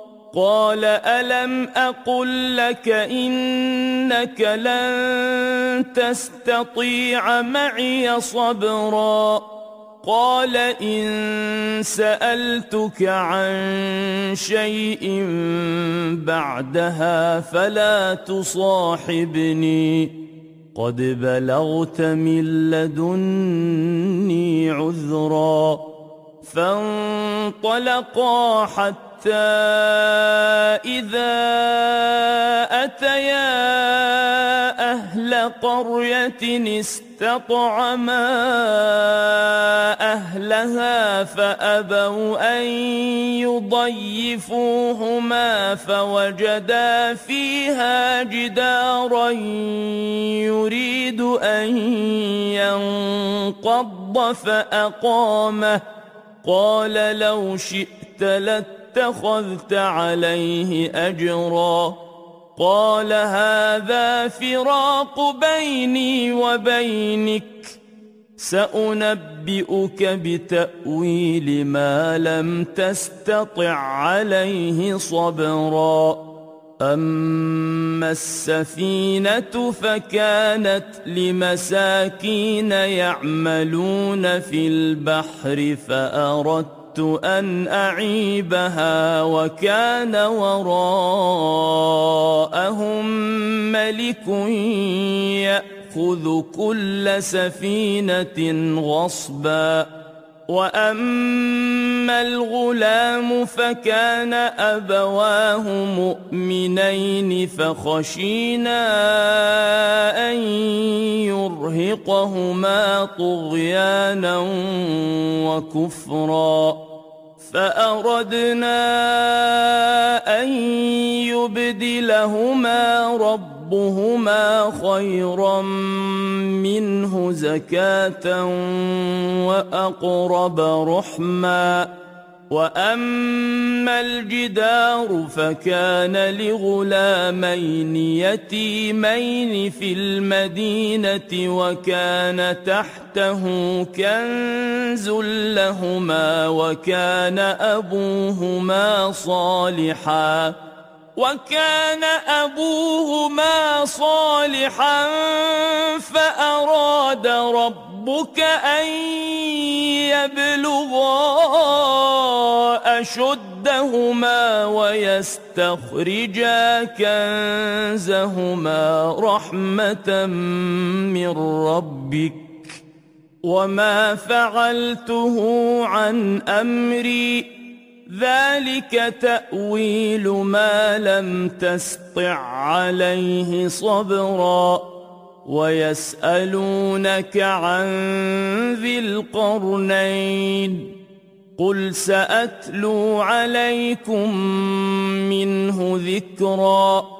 قال ألم أقل لك إنك لن تستطيع معي صبرا قال إن سألتك عن شيء بعدها فلا تصاحبني قد بلغت من لدني عذرا فانطلقا حتى إذا أتيا أهل قرية استطعما أهلها فأبوا أن يضيفوهما فوجدا فيها جدارا يريد أن ينقض فأقامه قال لو شئت لاتخذت عليه أجرا قال هذا فراق بيني وبينك سأنبئك بتأويل ما لم تستطع عليه صبرا أما السفينة فكانت لمساكين يعملون في البحر فأردت أن أعيبها وكان وراءهم ملك يأخذ كل سفينة غصبا وأما الغلام فكان أبواه مؤمنين فخشينا أن يرهقهما طغيانا وكفرا فأردنا أن يبدلهما ربهما خيرا منه زكاة وأقرب رحما وأما الجدار فكان لغلامين يتيمين في المدينة وكان تحته كنز لهما وكان أبوهما صالحا فأراد ربك أن يبلغا أشدهما ويستخرجا كنزهما رحمة من ربك وما فعلته عن أمري ذلك تأويل ما لم تسطع عليه صبرا ويسألونك عن ذي القرنين قل سأتلو عليكم منه ذكرا